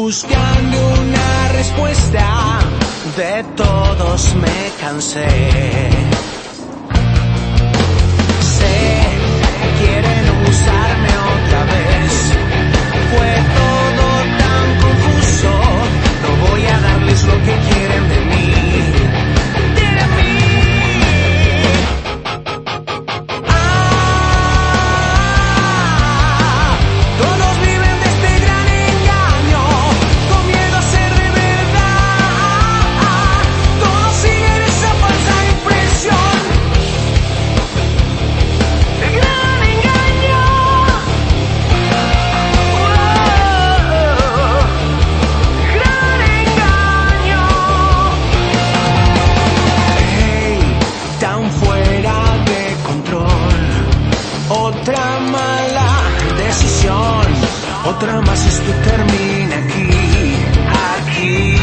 buscando una respuesta, de todos me cansé. Sé que quieren usarme otra vez, fue todo tan confuso, no voy a darles lo que quieren de mí. Otra mala decisión, otra más, esto termina aquí.